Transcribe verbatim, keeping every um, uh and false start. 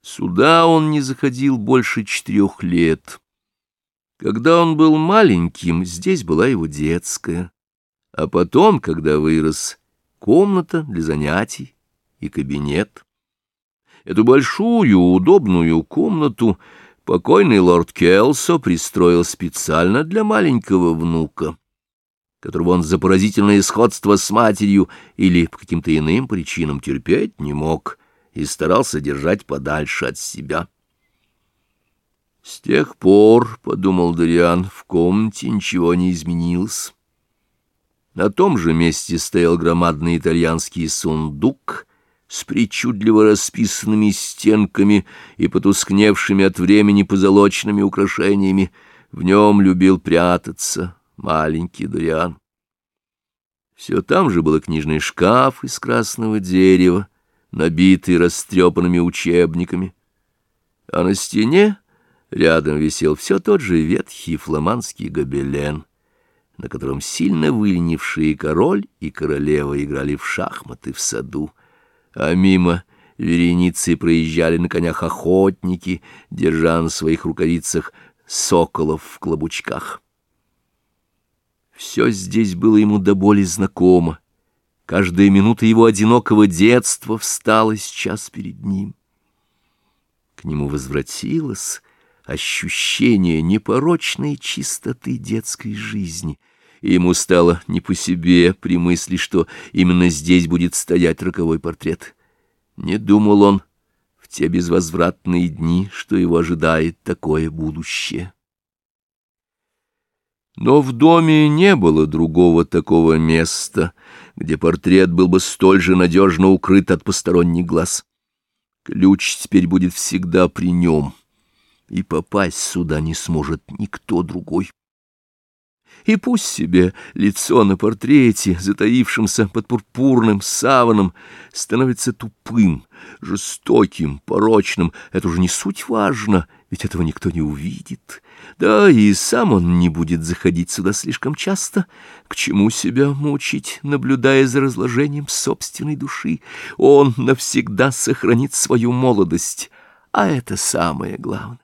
Сюда он не заходил больше четырех лет. Когда он был маленьким, здесь была его детская, а потом, когда вырос, комната для занятий и кабинет. Эту большую, удобную комнату покойный лорд Келсо пристроил специально для маленького внука, которого он за поразительное сходство с матерью или по каким-то иным причинам терпеть не мог и старался держать подальше от себя. С тех пор, — подумал Дориан, — в комнате ничего не изменилось. На том же месте стоял громадный итальянский сундук с причудливо расписанными стенками и потускневшими от времени позолоченными украшениями. В нем любил прятаться маленький Дориан. Все там же был книжный шкаф из красного дерева, набитый растрепанными учебниками, а на стене рядом висел все тот же ветхий фламандский гобелен, на котором сильно выленившие король и королева играли в шахматы в саду, а мимо вереницей проезжали на конях охотники, держа на своих рукавицах соколов в клобучках. Все здесь было ему до боли знакомо. Каждая минута его одинокого детства встала сейчас перед ним. К нему возвратилось ощущение непорочной чистоты детской жизни, и ему стало не по себе при мысли, что именно здесь будет стоять роковой портрет. Не думал он в те безвозвратные дни, что его ожидает такое будущее. Но в доме не было другого такого места, где портрет был бы столь же надежно укрыт от посторонних глаз. Ключ теперь будет всегда при нем, и попасть сюда не сможет никто другой. И пусть себе лицо на портрете, затаившемся под пурпурным саваном, становится тупым, жестоким, порочным, это уже не суть важно, ведь этого никто не увидит. Да и сам он не будет заходить сюда слишком часто. К чему себя мучить, наблюдая за разложением собственной души? Он навсегда сохранит свою молодость, а это самое главное.